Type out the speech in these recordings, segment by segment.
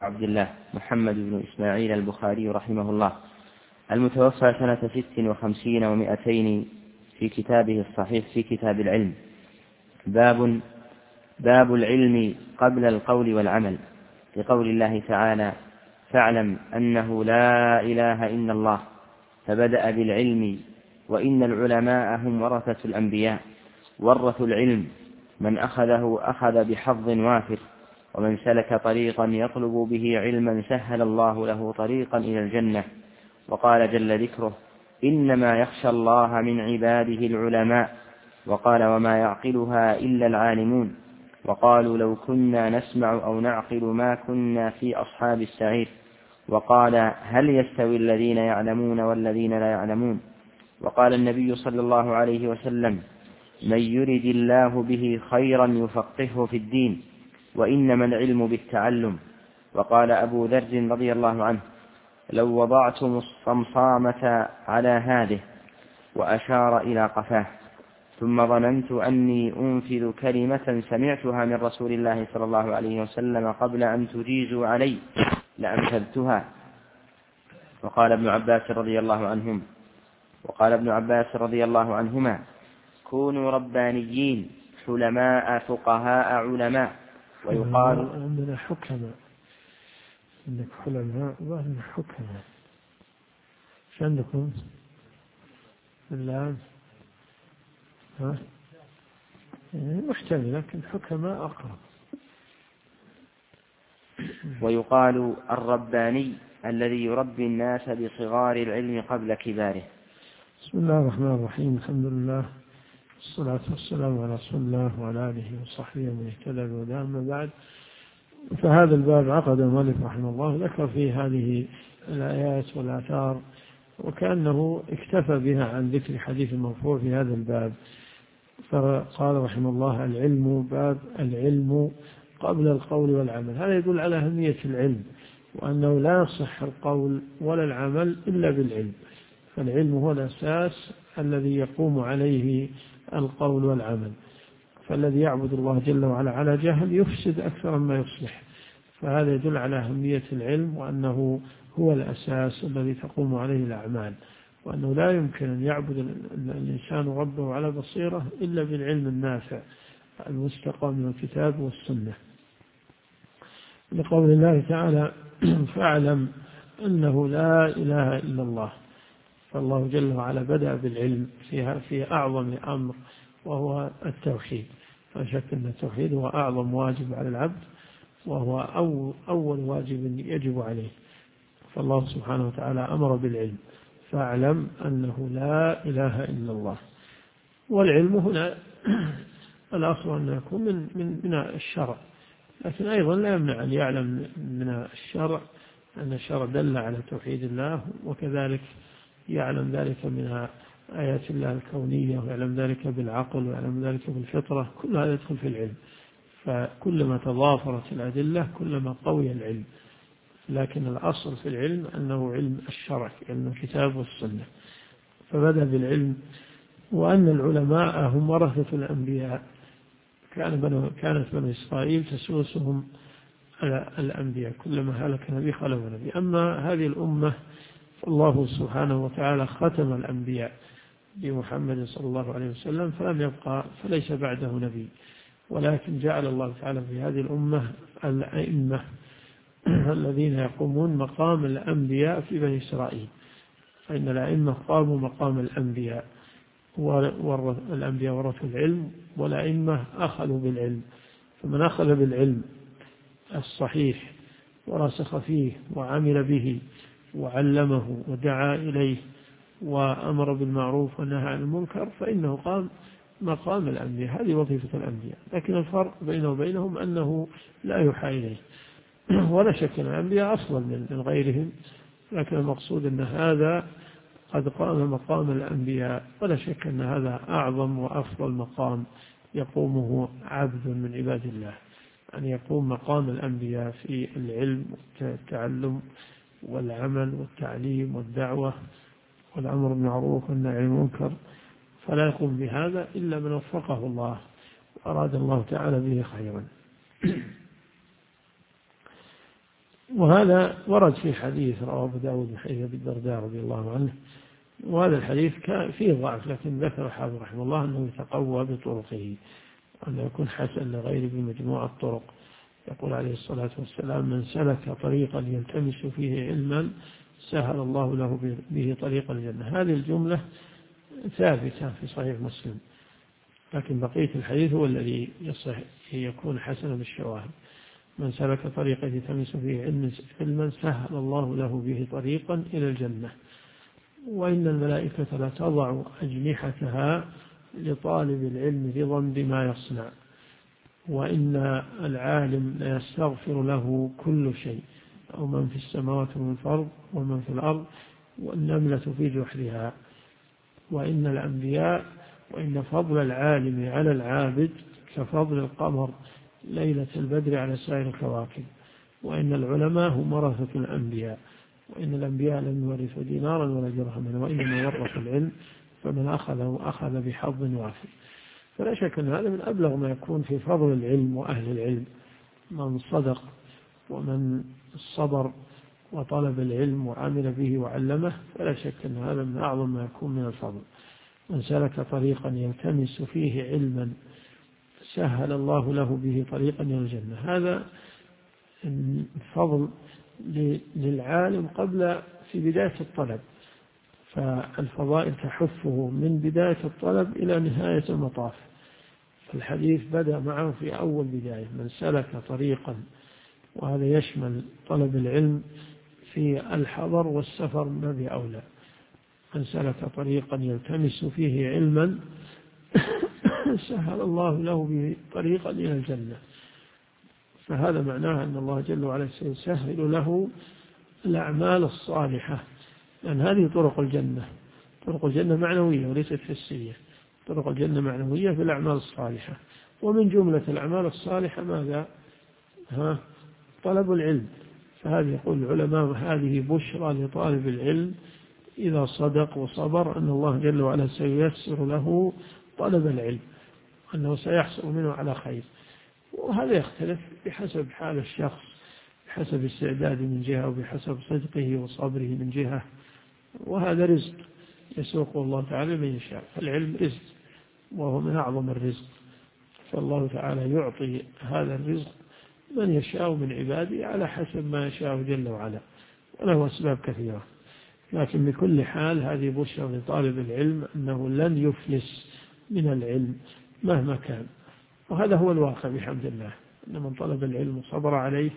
عبد الله محمد بن إسماعيل البخاري رحمه الله، المتوفى سنة 56 و200 في كتابه الصحيح في كتاب العلم. باب العلم قبل القول والعمل، لقول الله تعالى: فاعلم أنه لا إله إلا الله، فبدأ بالعلم، وإن العلماء هم ورثة الأنبياء، ورثوا العلم، من أخذه أخذ بحظ وافر، ومن سلك طريقا يطلب به علما سهل الله له طريقا إلى الجنة. وقال جل ذكره: إنما يخشى الله من عباده العلماء. وقال: وما يعقلها إلا العالمون. وقالوا: لو كنا نسمع أو نعقل ما كنا في أصحاب السعير. وقال: هل يستوي الذين يعلمون والذين لا يعلمون. وقال النبي صلى الله عليه وسلم: من يرد الله به خيرا يفقهه في الدين، وإنما العلم بالتعلم. وقال أبو ذر رضي الله عنه: لو وضعتم الصمصامة على هذه، وأشار إلى قفاه، ثم ظننت أني أنفذ كلمة سمعتها من رسول الله صلى الله عليه وسلم قبل أن تجيزوا علي لأنفذتها. وقال ابن عباس رضي الله عنهما: كونوا ربانيين حلماء فقهاء علماء. ويقال: عندنا حكماء، عندك حلماء وعندنا حكماء. ايش عندكم الآن؟ محتمل، لكن حكماء أقرب. ويقال: الرباني الذي يربي الناس بصغار العلم قبل كباره. بسم الله الرحمن الرحيم، الحمد لله والصلاة والسلام على رسول الله وعلى آله وصحبه ومن اهتدى بهداه. أما بعد، فهذا الباب عقد المؤلف رحمه الله ذكر فيه هذه الآيات والآثار، وكأنه اكتفى بها عن ذكر حديث مرفوع في هذا الباب. فقال رحمه الله: العلم، باب العلم قبل القول والعمل. هذا يدل على أهمية العلم، وأنه لا يصح القول ولا العمل إلا بالعلم. فالعلم هو الأساس الذي يقوم عليه القول والعمل. فالذي يعبد الله جل وعلا على جهل يفسد أكثر مما يصلح. فهذا يدل على أهمية العلم، وأنه هو الأساس الذي تقوم عليه الأعمال، وأنه لا يمكن أن يعبد الإنسان ربه على بصيرة إلا بالعلم النافع المستقى من الكتاب والسنة. لقول الله تعالى: فاعلم أنه لا إله إلا الله. فالله جل وعلا بدأ بالعلم في أعظم أمر، وهو التوحيد. لا شك أن التوحيد هو أعظم واجب على العبد، وهو أول واجب يجب عليه. فالله سبحانه وتعالى أمر بالعلم: فاعلم أنه لا إله إلا الله. والعلم هنا الأصل أن يكون من الشرع، لكن أيضا لا يمنع أن يعلم من الشرع أن الشرع دل على توحيد الله، وكذلك يعلم ذلك من آيات الله الكونية، ويعلم ذلك بالعقل، ويعلم ذلك بالفطرة. كل هذا يدخل في العلم. فكلما تضافرت الأدلة كلما قوي العلم، لكن الأصل في العلم أنه علم الشرع، علم الكتاب والسنة. فبدأ بالعلم، وأن العلماء هم ورثة الأنبياء. كانت بنو إسرائيل تسوسهم الأنبياء، كلما هلك نبي خلف نبي. أما هذه الأمة فالله سبحانه وتعالى ختم الأنبياء بمحمد صلى الله عليه وسلم، فليس بعده نبي، ولكن جعل الله تعالى في هذه الأمة الأئمة الذين يقومون مقام الأنبياء في بني إسرائيل. فإن الأئمة قاموا مقام الأنبياء، والأنبياء ورثوا العلم، والأئمة أخذوا بالعلم. فمن أخذ بالعلم الصحيح ورسخ فيه وعمل به وعلمه ودعا إليه وأمر بالمعروف ونهى عن المنكر، فإنه قام مقام الأنبياء. هذه وظيفة الأنبياء. لكن الفرق بينه وبينهم أنه لا يوحى إليه. ولا شك أن الأنبياء أفضل من غيرهم، لكن المقصود أن هذا قد قام مقام الأنبياء. ولا شك أن هذا أعظم وأفضل مقام يقومه عبد من عباد الله، أن يقوم مقام الأنبياء في العلم والتعلم والعمل والتعليم والدعوة والأمر بالمعروف والنهي عن المنكر. فلا يقوم بهذا إلا من وفقه الله وأراد الله تعالى به خيرا. وهذا ورد في حديث رواه أبو داود من حديث أبي الدرداء رضي الله عنه، وهذا الحديث فيه ضعف، لكن ذكر الحافظ رحمه الله أنه يتقوى بطرقه وأنه يكون حسن لغيره بمجموعة الطرق. يقول عليه الصلاة والسلام: من سلك طريقا يلتمس فيه علما سهل الله له به طريق الجنة. هذه الجملة ثابتة في صحيح مسلم، لكن بقية الحديث هو الذي يصح يكون حسنا بالشواهد. من سلك طريقا يلتمس فيه علما سهل الله له به طريقا إلى الجنة. وإن الملائكة لتضع أجنحتها لطالب العلم رضا بما يصنع. وإن العالم ليستغفر له كل شيء، أو من في السماوات ومن في الأرض والنملة في جحرها. وإن الأنبياء وإن فضل العالم على العابد كفضل القمر ليلة البدر على سائر الكواكب. وإن العلماء هم ورثة الأنبياء، وإن الأنبياء لم يورثوا دينارا ولا درهما، وإنما ورثوا العلم، فمن أخذه أخذ بحظ وافر. فلا شك أن هذا من أبلغ ما يكون في فضل العلم وأهل العلم، من صدق ومن صبر وطلب العلم وعمل به وعلمه، فلا شك أن هذا من أعظم ما يكون من الفضل. من سلك طريقا يلتمس فيه علما سهل الله له به طريقا إلى الجنة. هذا الفضل للعالم قبل في بداية الطلب، فالفضائل تحفه من بداية الطلب إلى نهاية المطاف. الحديث بدأ معه في أول بداية: من سلك طريقا، وهذا يشمل طلب العلم في الحضر والسفر ما بأولى. من سلك طريقا يلتمس فيه علما سهل الله له به طريقا إلى الجنة. فهذا معناه أن الله جل وعلا سيسهل له الأعمال الصالحة، لأن هذه طرق الجنة. طرق الجنة معنوية وليست حسية. طرق الجنة معنوية في الأعمال الصالحة، ومن جملة الأعمال الصالحة ماذا؟ طلب العلم. فهذه يقول العلماء: هذه بشرى لطالب العلم إذا صدق وصبر أن الله جل وعلا سييسر له طلب العلم، أنه سيحصل منه على خير. وهذا يختلف بحسب حال الشخص، بحسب استعداده من جهة، وبحسب صدقه وصبره من جهة. وهذا رزق يسوقه الله تعالى من يشاء. فالعلم رزق، وهو من أعظم الرزق، فالله تعالى يعطي هذا الرزق من يشاء من عباده على حسب ما يشاء جل وعلا، وله أسباب كثيرة. لكن بكل حال هذه بشرى لطالب العلم أنه لن يفلس من العلم مهما كان. وهذا هو الواقع بحمد الله، أن من طلب العلم وصبر عليه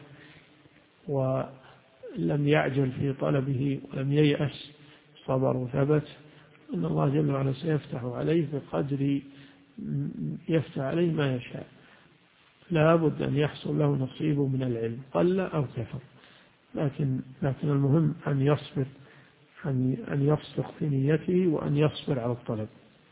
ولم يعجل في طلبه ولم ييأس، صبر وثبت، أن الله جل وعلا سيفتح عليه بقدر يفتح عليه ما يشاء. لا بد أن يحصل له نصيبه من العلم قل أو كثر، لكن المهم أن يصبر، أن يصدق في نيته، وأن يصبر على الطلب.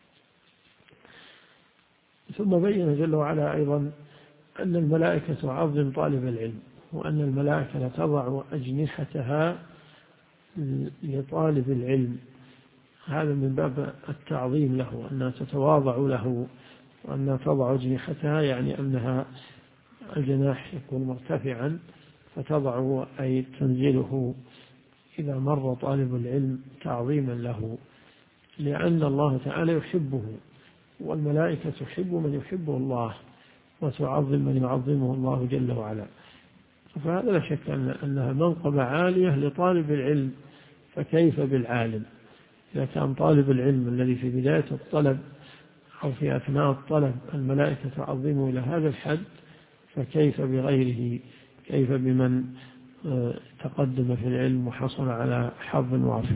ثم بين جل وعلا أيضا أن الملائكة تعظم طالب العلم، وأن الملائكة لتضع أجنحتها لطالب العلم. هذا من باب التعظيم له، أنها تتواضع له، وأنها تضع أجنحتها، يعني أنها الجناح يكون مرتفعا فتضع أي تنزله إذا مر طالب العلم تعظيما له، لأن الله تعالى يحبه، والملائكة تحب من يحبه الله، وتعظم من يعظمه الله جل وعلا. فهذا لا شك أنها منقبة عالية لطالب العلم. فكيف بالعالم؟ إذا كان طالب العلم الذي في بداية الطلب أو في أثناء الطلب الملائكة تعظمه إلى هذا الحد، فكيف بغيره؟ كيف بمن تقدم في العلم وحصل على حظ وافر؟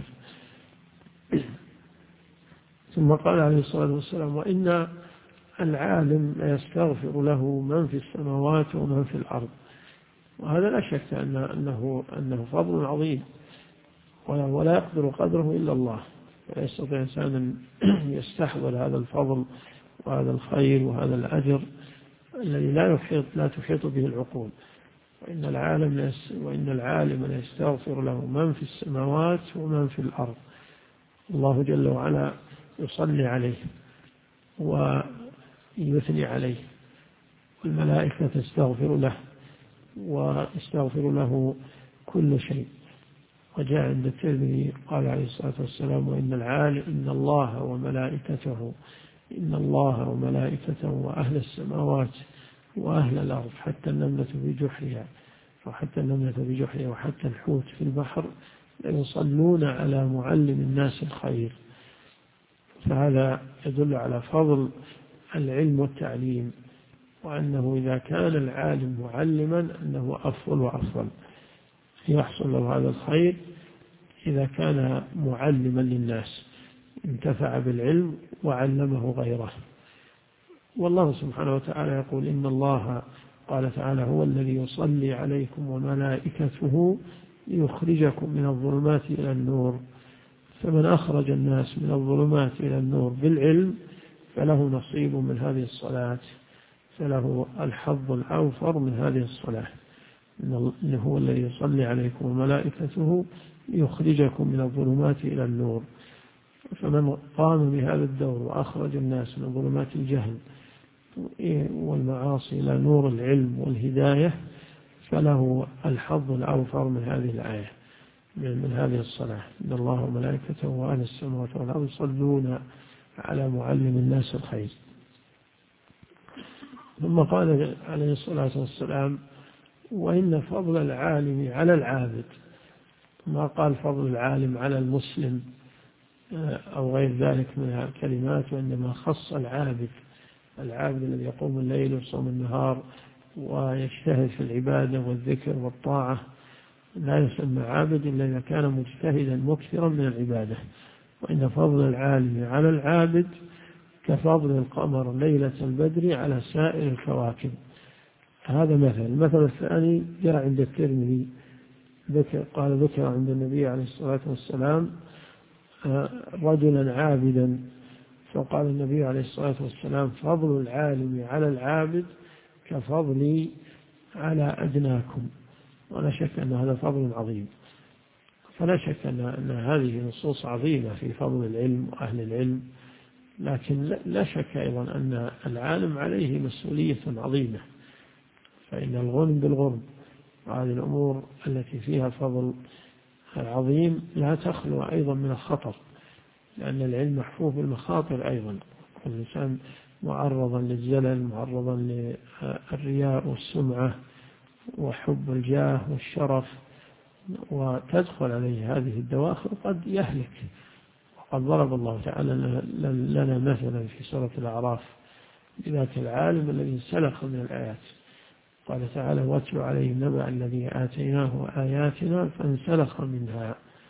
ثم قال عليه الصلاة والسلام: وإن العالم ليستغفر له من في السماوات ومن في الأرض. وهذا لا شك أنه فضل عظيم، ولا يقدر قدره إلا الله، ولا يستطيع إنسان أن يستحضر هذا الفضل وهذا الخير وهذا الأجر الذي لا تحيط به العقول. وإن العالم ليستغفر له من في السماوات ومن في الأرض. الله جل وعلا يصلي عليه ويثني عليه، والملائكة تستغفر له، ويستغفر له كل شيء. وجاء عند الترمذي قال عليه الصلاة والسلام: إن الله وملائكته وأهل السماوات وأهل الأرض حتى النملة بجحرها وحتى الحوت في البحر ليصلون على معلم الناس الخير. فهذا يدل على فضل العلم والتعليم، وأنه إذا كان العالم معلما أنه أفضل وأفضل، يحصل له هذا الخير إذا كان معلما للناس انتفع بالعلم وعلمه غيره. والله سبحانه وتعالى يقول: إن الله قال تعالى: هو الذي يصلي عليكم وملائكته ليخرجكم من الظلمات إلى النور. فمن أخرج الناس من الظلمات إلى النور بالعلم فله نصيب من هذه الصلاة، فله الحظ الأوفر من هذه الصلاة. إنه هو الذي يصلي عليكم وملائكته ليخرجكم من الظلمات إلى النور. فمن قام بهذا الدور وأخرج الناس من ظلمات الجهل والمعاصي إلى نور العلم والهداية فله الحظ الأوفر من هذه الآية، من هذه الصلاة. إن الله وملائكته وأهل السماوات والأرض يصلون على معلم الناس الخير. ثم قال عليه الصلاة والسلام: وإن فضل العالم على العابد، ما قال فضل العالم على المسلم أو غير ذلك من الكلمات، وإنما خص العابد الذي يقوم الليل ويصوم النهار ويجتهد في العبادة والذكر والطاعة. لا يسمى عابد إلا إذا كان مجتهدا مكثرا من العبادة. وإن فضل العالم على العابد كفضل القمر ليلة البدر على سائر الكواكب. هذا مثل. المثل الثاني جاء عند الترمذي، ذكر عند النبي عليه الصلاة والسلام رجلا عابدا، فقال النبي عليه الصلاة والسلام: فضل العالم على العابد كفضلي على أدناكم. ولا شك أن هذا فضل عظيم، فلا شك أن هذه نصوص عظيمة في فضل العلم وأهل العلم، لكن لا شك أيضا أن العالم عليه مسؤولية عظيمة. فإن الغنم بالغرب، وهذه الأمور التي فيها فضل عظيم لا تخلو أيضا من الخطر، لأن العلم محفوف بالمخاطر أيضا. الإنسان معرضا للزلل، معرضا للرياء والسمعة وحب الجاه والشرف، وتدخل عليه هذه الدواخل قد يهلك. وقد ضرب الله تعالى لنا مثلا في سورة الأعراف بذاك العالم الذي سلخ من الآيات. قال تعالى: واتل عليهم نبأ الذي آتيناه آياتنا فانسلخ منها.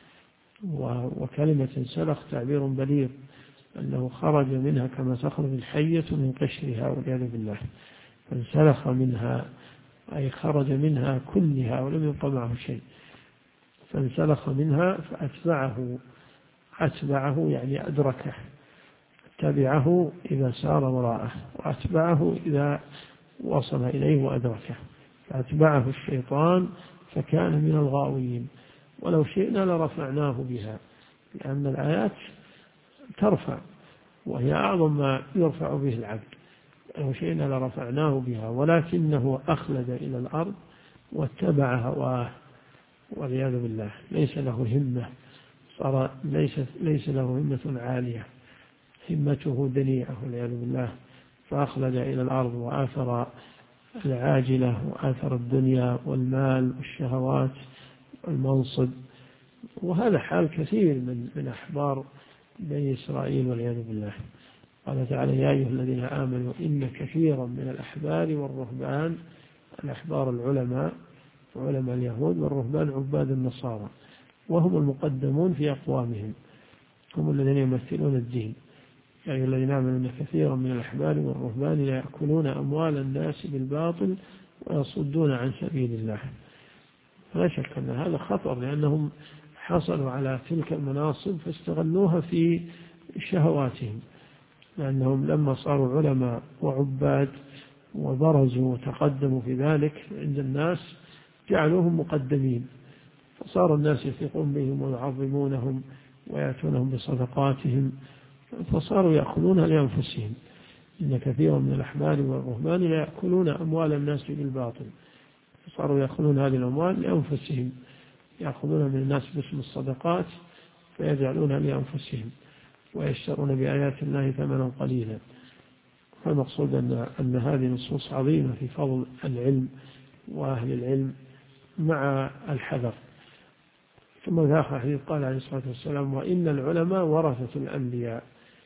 وكلمة سلخ تعبير بليغ، أنه خرج منها كما تخرج الحية من قشرها والعياذ بالله. فانسلخ منها أي خرج منها كلها ولم يبق معه شيء. فانسلخ منها فأتبعه يعني أدركه، تبعه إذا سار وراءه، وأتبعه إذا وصل إليه وأدركه. فأتبعه الشيطان فكان من الغاوين. ولو شئنا لرفعناه بها، لأن الآيات ترفع، وهي أعظم ما يرفع به العبد. لو شئنا لرفعناه بها ولكنه أخلد إلى الأرض واتبع هواه والعياذ بالله. ليس له همة، ليس له همة عالية، همته دنيئة والعياذ بالله. فأخلد إلى الأرض وآثر العاجلة وآثر الدنيا والمال والشهوات والمنصب. وهذا حال كثير من أحبار بني إسرائيل والعياذ بالله. قال تعالى: يا أيها الذين آمنوا إن كثيرا من الأحبار والرهبان، الأحبار العلماء وعلماء اليهود، والرهبان عباد النصارى، وهم المقدمون في أقوامهم، هم الذين يمثلون الدين. يا أيها الذين آمنوا إن كثيرا من الأحبار والرهبان لا يأكلون أموال الناس بالباطل ويصدون عن سبيل الله. لا شك أن هذا خطر، لأنهم حصلوا على تلك المناصب فاستغلوها في شهواتهم، لأنهم لما صاروا علماء وعباد وبرزوا وتقدموا في ذلك عند الناس جعلوهم مقدمين، فصار الناس يثقون بهم ويعظمونهم ويأتونهم بصدقاتهم، فصاروا يأكلونها لأنفسهم. إن كثيرا من الأحبار والرهبان لا يأكلون أموال الناس بالباطل، فصاروا يأكلون هذه الأموال لأنفسهم، يأخذون من الناس باسم الصدقات فيجعلونها لأنفسهم ويشترون بآيات الله ثمنا قليلا. فالمقصود أن هذه نصوص عظيمة في فضل العلم وأهل العلم مع الحذر. ثم ذا حديث قال عليه الصلاة والسلام: وإن العلماء ورثة الأنبياء،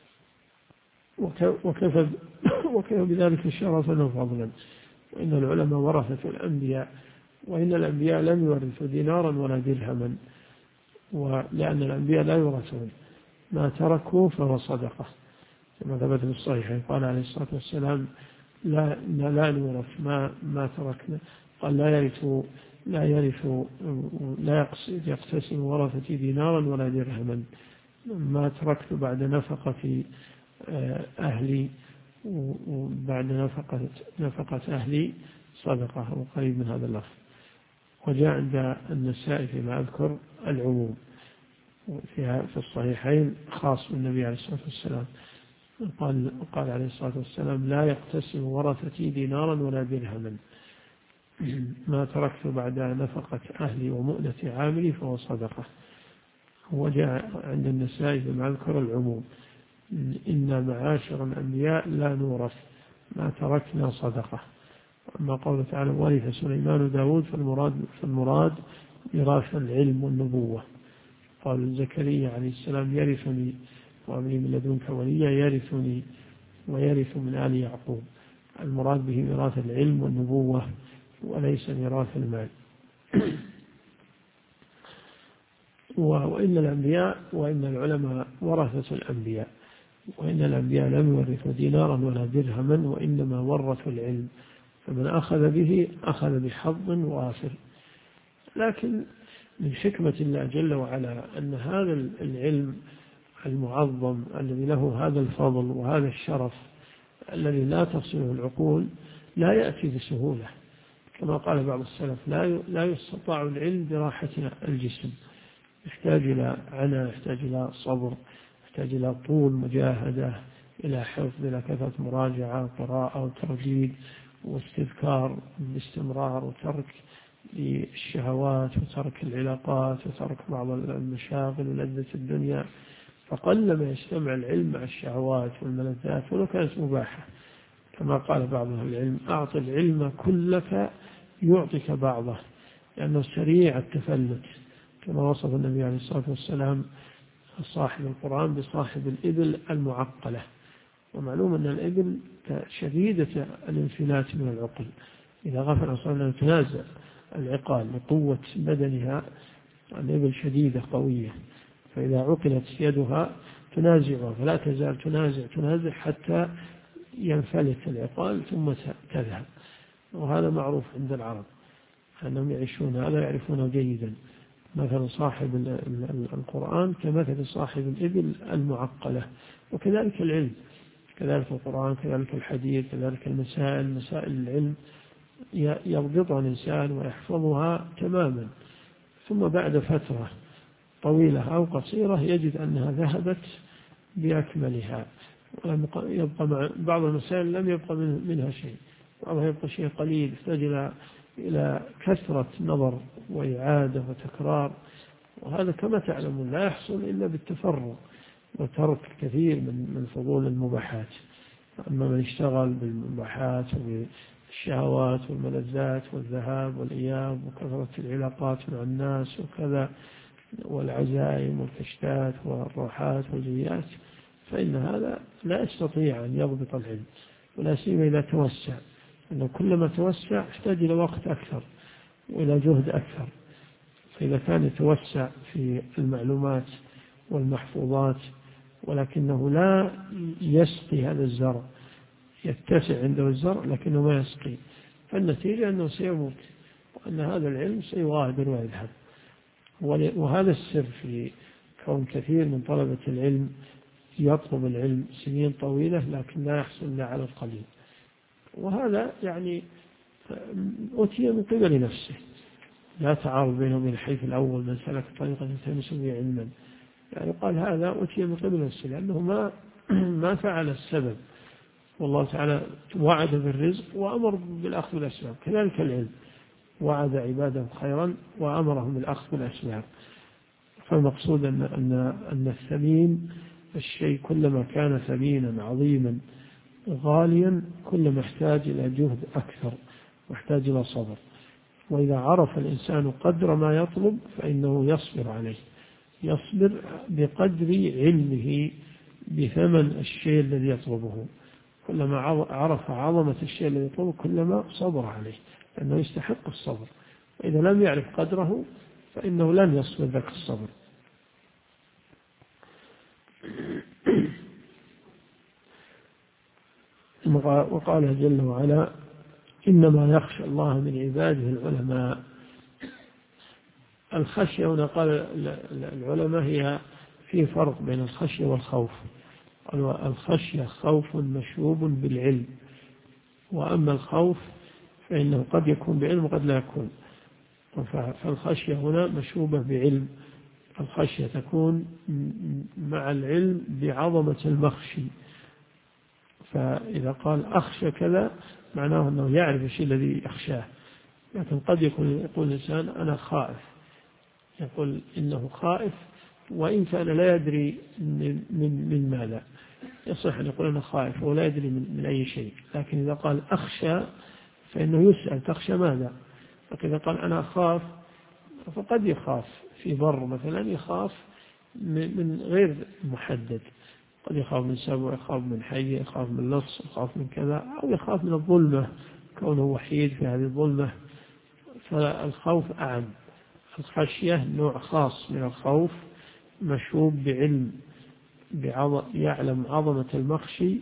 وكفى بذلك شرفا وفضلا. وإن العلماء ورثة الأنبياء، وإن الأنبياء لم يورثوا دينارا ولا درهما، ولأن الأنبياء لا يورثون، ما تركوا فهو صدقة، كما ثبت في الصحيح. قال عليه الصلاة والسلام: لا نورث ما تركنا. قال: لا يقتسم ورثتي دينارا ولا درهما، ما تركت بعد نفقة أهلي، وبعد نفقة أهلي صدقة، أو قريب من هذا اللفظ. وجاء عند النسائي فيما أذكر العموم في الصحيحين خاص بالنبي عليه الصلاة والسلام. قال عليه الصلاة والسلام: لا يقتسم ورثتي دينارا ولا درهما، ما تركت بعد نفقة أهلي ومؤنة عاملي فهو صدقة. وجاء عند النسائي فيما أذكر العموم: إن معاشر الأنبياء لا نورث، ما تركنا صدقة. أما قوله تعالى: ورث سليمان داود، فالمراد ميراث العلم والنبوة. قال زكريا عليه السلام: يرثني وهب لي من لدنك وليا يرثني ويرث من آل يعقوب. المراد به ميراث العلم والنبوة وليس ميراث المال. وإن العلماء ورثة الأنبياء، وإن الأنبياء لم يورثوا دينارا ولا درهما، وإنما ورثوا العلم، فمن أخذ به أخذ بحظ وافر. لكن من حكمة الله جل وعلا أن هذا العلم المعظم الذي له هذا الفضل وهذا الشرف الذي لا تصله العقول لا يأتي بسهولة، كما قال بعض السلف: لا يستطاع العلم براحة الجسم، يحتاج إلى عناء، يحتاج إلى صبر، يحتاج إلى طول مجاهدة، إلى حفظ، إلى كثرة مراجعة وقراءة وترديد واستذكار باستمرار، وترك للشهوات، وترك العلاقات، وترك بعض المشاغل ولذة الدنيا. فقل ما يجتمع العلم مع الشهوات والملذات ولو كانت مباحة، كما قال بعض أهل العلم: أعط العلم كلك يعطيك بعضه، لأنه سريع التفلت، كما وصف النبي عليه الصلاة والسلام صاحب القرآن بصاحب الإبل المعقلة. ومعلوم أن الإبل شديدة الانفلات من العقل، إذا غفل صلى تنازع العقال لقوة بدنها، الإبل شديدة قوية، فإذا عقلت يدها تنازعها، فلا تزال تنازع حتى ينفلت العقال ثم تذهب. وهذا معروف عند العرب أنهم يعيشون هذا، يعرفونه جيدا. مثل صاحب القرآن كمثل صاحب الإبل المعقلة. وكذلك العلم، كذلك القرآن، كذلك الحديث، كذلك مسائل العلم يضبطها الإنسان ويحفظها تماما، ثم بعد فترة طويلة أو قصيرة يجد أنها ذهبت بأكملها، يبقى بعض المسائل لم يبقى منها شيء، بعضها يبقى شيء قليل، يحتاج إلى كثرة نظر وإعادة وتكرار. وهذا كما تعلمون لا يحصل إلا بالتفرغ وترك كثير من فضول المباحات. أما من اشتغل بالمباحات وبالشهوات والملذات والذهاب والإياب وكثرة العلاقات مع الناس وكذا، والعزائم والكشتات والروحات والجيات، فإن هذا لا يستطيع أن يضبط العلم، ولا سيما إذا توسع، أنه كلما توسع يحتاج إلى وقت أكثر وإلى جهد أكثر. فإذا كان يتوسع في المعلومات والمحفوظات ولكنه لا يسقي هذا الزرع، يتسع عنده الزرع لكنه ما يسقي، فالنتيجة أنه سيموت، وأن هذا العلم سيغادر ويذهب. وهذا السر في كون كثير من طلبة العلم يطلب العلم سنين طويلة لكن لا يحصل إلا على القليل. وهذا يعني أتي من قبل نفسه، لا تعارض بينه وبين الحيث الأول: من سلك طريقة يلتمس به علما. يعني قال هذا أتي من قبل نفسه لأنه ما فعل السبب، والله تعالى وعد بالرزق وأمر بالأخذ بالأسباب. كذلك العلم، وعد عباده خيرا وأمرهم بالأخذ بالأسباب. فالمقصود أن الثمين الشيء كلما كان ثمينا عظيما غاليا كلما احتاج إلى جهد أكثر واحتاج إلى صبر. وإذا عرف الإنسان قدر ما يطلب فإنه يصبر عليه، يصبر بقدر علمه بثمن الشيء الذي يطلبه. كلما عرف عظمة الشيء الذي يطلبه كلما صبر عليه، لأنه يستحق الصبر. وإذا لم يعرف قدره فإنه لن يصبر ذاك الصبر. وقال جل وعلا: إنما يخشى الله من عباده العلماء. الخشية هنا قال العلماء هي في فرق بين الخشية والخوف. الخشية خوف مشوب بالعلم، وأما الخوف فإنه قد يكون بعلم وقد لا يكون. فالخشية هنا مشوبة بعلم، الخشية تكون مع العلم بعظمة المخشي. فإذا قال أخشى كذا معناه أنه يعرف الشيء الذي يخشاه. لكن قد يقول الإنسان أنا خائف، يقول إنه خائف وإن كان لا يدري من ماذا. يصح أن يقول أنا خائف ولا يدري من أي شيء. لكن إذا قال أخشى فإنه يسأل تخشى ماذا. فإذا قال أنا أخاف فقد يخاف في بر مثلا، يخاف من غير محدد، قد يخاف من سبع، يخاف من حي، يخاف من لص، يخاف من كذا، أو يخاف من الظلمة كونه وحيد في هذه الظلمة. فالخوف أعم. الخشية نوع خاص من الخوف مشوب بعلم، يعلم عظمة المخشي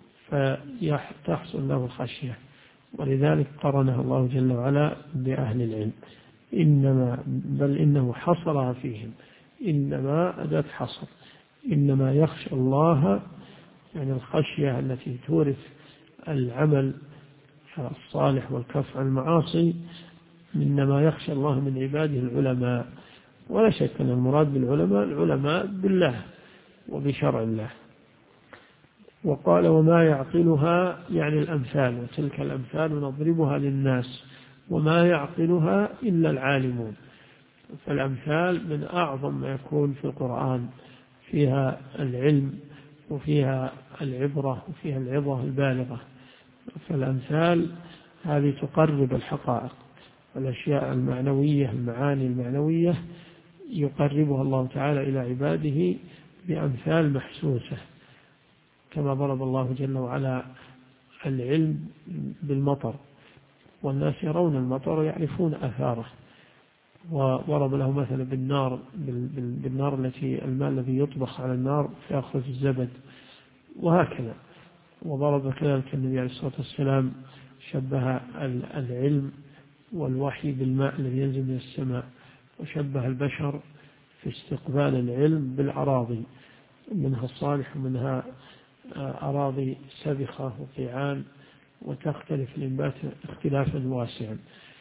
فتحصل له الخشية. ولذلك قرنها الله جل وعلا بأهل العلم. بل إنه حصرها فيهم، إنما أداة حصر. إنما يخشى الله يعني الخشية التي تورث العمل الصالح والكف عن المعاصي. إنما يخشى الله من عباده العلماء. ولا شك أن المراد بالعلماء العلماء بالله وبشرع الله. وقال: وما يعقلها يعني الأمثال، وتلك الأمثال نضربها للناس وما يعقلها إلا العالمون. فالأمثال من أعظم ما يكون في القرآن، فيها العلم وفيها العبرة وفيها العظة البالغة. فالأمثال هذه تقرب الحقائق والأشياء المعنوية، المعاني المعنوية يقربها الله تعالى إلى عباده بأمثال محسوسة. كما ضرب الله جل وعلا العلم بالمطر، والناس يرون المطر ويعرفون أثاره. وضرب له مثلا بالنار التي الماء الذي يطبخ على النار فيأخذ الزبد، وهكذا. وضرب كذلك النبي عليه الصلاة والسلام شبه العلم والوحي بالماء الذي ينزل من السماء، وشبه البشر في استقبال العلم بالأراضي، منها الصالح ومنها أراضي سبخة وقيعان، وتختلف الإنبات اختلافا واسعا.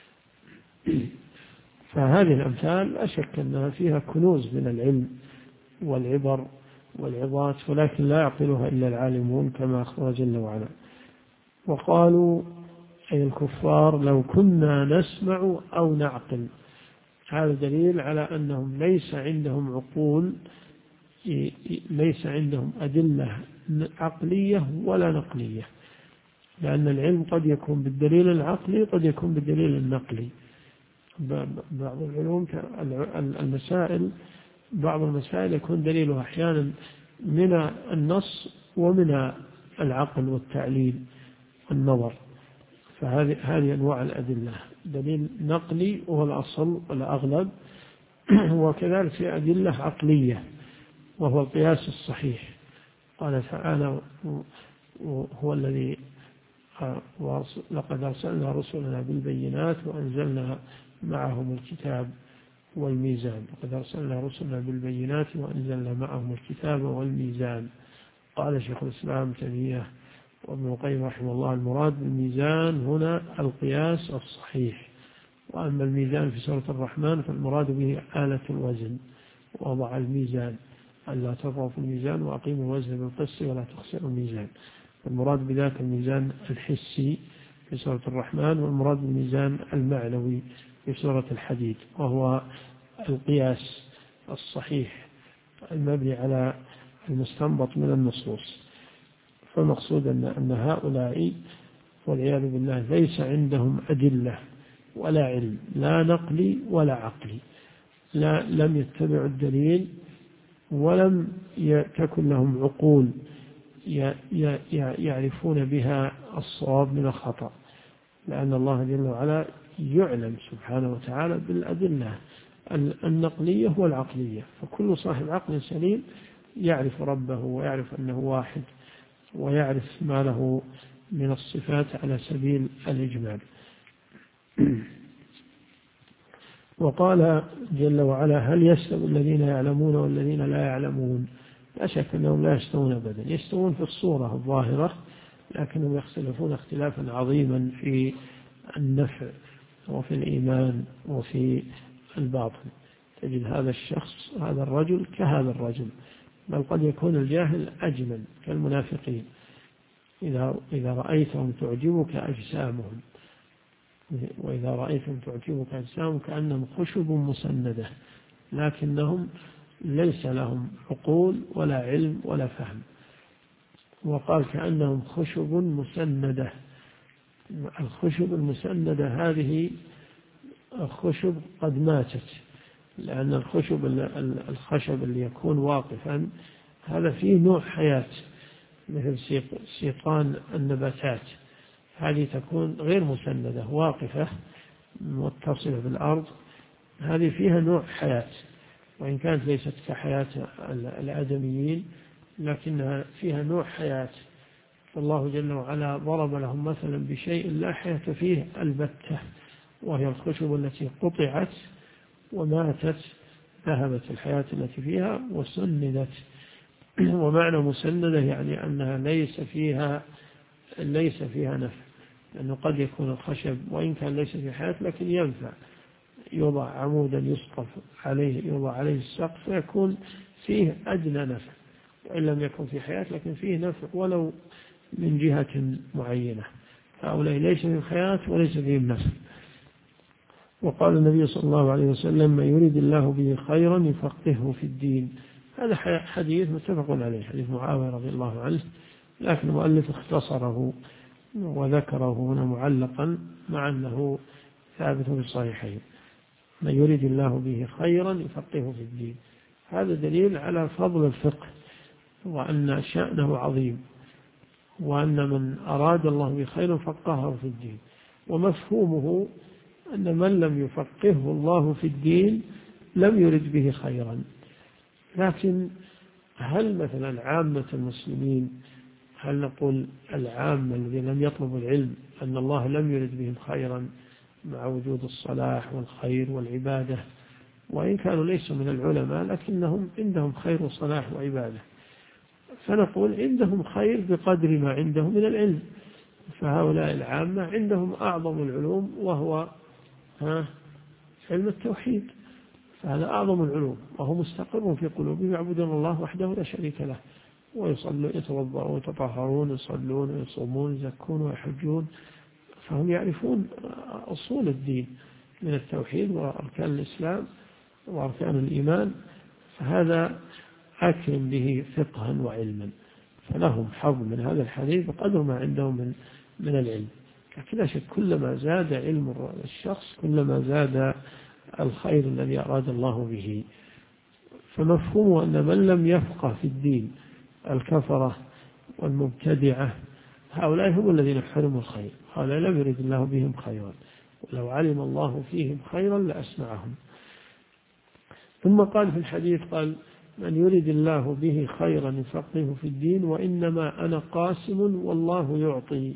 فهذه الأمثال لا شك أنها فيها كنوز من العلم والعبر والعظات، ولكن لا يعقلها إلا العالمون كما أخبر جل وعلا. وقالوا أي الكفار: لو كنا نسمع أو نعقل. هذا دليل على أنهم ليس عندهم عقول، ليس عندهم أدلة عقلية ولا نقلية، لأن العلم قد يكون بالدليل العقلي قد يكون بالدليل النقلي. بعض العلوم بعض المسائل يكون دليلها أحيانا من النص ومن العقل والتعليل والنظر. فهذه أنواع الأدلة: دليل نقلي وهو الأصل والأغلب، وكذلك في أدلة عقلية وهو القياس الصحيح. قال تعالى: هو الذي لقد أرسلنا رسلنا بالبينات وأنزلنا معهم الكتاب والميزان. لقد أرسلنا رسلنا بالبينات وأنزلنا معهم الكتاب والميزان. قال شيخ الإسلام تيمية وابن القيم رحمه الله: المراد بالميزان هنا القياس الصحيح. وأما الميزان في سورة الرحمن فالمراد به آلة الوزن، وضع الميزان ألا تطغوا في الميزان وأقيموا الوزن بالقسط ولا تخسروا الميزان. المراد بذاك الميزان الحسي في سورة الرحمن، والمراد بالميزان المعنوي في سورة الحديد، وهو القياس الصحيح المبني على المستنبط من النصوص. فالمقصود أن هؤلاء والعياذ بالله ليس عندهم أدلة ولا علم، لا نقلي ولا عقلي، لم يتبعوا الدليل ولم تكن لهم عقول يعرفون بها الصواب من الخطأ، لأن الله جل وعلا يعلم سبحانه وتعالى بالأدلة النقلية والعقلية، فكل صاحب عقل سليم يعرف ربه ويعرف أنه واحد ويعرف ما له من الصفات على سبيل الإجمال. وقال جل وعلا: هل يستوي الذين يعلمون والذين لا يعلمون؟ لا شك أنهم لا يستوون أبدا، يستوون في الصورة الظاهرة، لكنهم يختلفون اختلافا عظيما في النفع وفي الإيمان وفي الباطن. تجد هذا الشخص، هذا الرجل كهذا الرجل، بل قد يكون الجاهل أجمل كالمنافقين، إذا رأيتهم تعجبك أجسامهم، وإذا رأيتهم تعجبك أجسامهم كأنهم خشب مسندة، لكنهم ليس لهم عقول ولا علم ولا فهم. وقال كأنهم خشب مسندة. الخشب المسندة هذه خشب قد ماتت، لأن الخشب اللي يكون واقفا هذا فيه نوع حياة، مثل سيقان النباتات، هذه تكون غير مسندة واقفة متصلة بالأرض، هذه فيها نوع حياة، وإن كانت ليست كحياة الآدميين لكنها فيها نوع حياة. فالله جل وعلا ضرب لهم مثلا بشيء لا حياة فيه البتة، وهي الخشب التي قطعت وماتت، ذهبت الحياة التي فيها وسندت. ومعنى مسندة يعني أنها ليس فيها نفع، لأنه قد يكون الخشب وإن كان ليس في حياة لكن ينفع، يوضع عمودا يسقف عليه، يوضع عليه السقف فيكون فيه أدنى نفع، وإن لم يكن في حياة لكن فيه نفع ولو من جهة معينة. هؤلاء ليس فيهم حياة وليس فيهم نفع. وقال النبي صلى الله عليه وسلم: من يريد الله به خيرا يفقهه في الدين. هذا حديث متفق عليه، حديث معاوية رضي الله عنه، لكن المؤلف اختصره وذكره هنا معلقا مع أنه ثابت في الصحيحين: من يريد الله به خيرا يفقهه في الدين. هذا دليل على فضل الفقه وأن شأنه عظيم، وأن من أراد الله بخير فقهه في الدين. ومفهومه أن من لم يفقهه الله في الدين لم يرد به خيرا. لكن هل مثلا عامة المسلمين، هل نقول العامة الذين لم يطلبوا العلم أن الله لم يرد بهم خيرا مع وجود الصلاح والخير والعبادة، وإن كانوا ليسوا من العلماء لكنهم عندهم خير وصلاح وعبادة؟ فنقول عندهم خير بقدر ما عندهم من العلم. فهؤلاء العامة عندهم أعظم العلوم وهو علم التوحيد، فهذا أعظم العلوم، وهو مستقر في قلوبهم، يعبدون الله وحده لا شريك له، ويصلون يتوضؤون ويتطهرون ويصلون ويصومون ويزكون ويحجون، فهم يعرفون أصول الدين من التوحيد وأركان الإسلام وأركان الإيمان، فهذا أكرم به فقها وعلما، فلهم حظ من هذا الحديث بقدر ما عندهم من العلم. لكن لا شك كلما زاد علم الشخص كلما زاد الخير الذي أراد الله به. فمفهوم أن من لم يفقه في الدين، الكفرة والمبتدعة، هؤلاء هم الذين حرموا الخير، هؤلاء لم يرد الله بهم خيرا، ولو علم الله فيهم خيرا لأسمعهم. ثم قال في الحديث: قال: من يرد الله به خيرا يفقهه في الدين، وإنما أنا قاسم والله يعطي.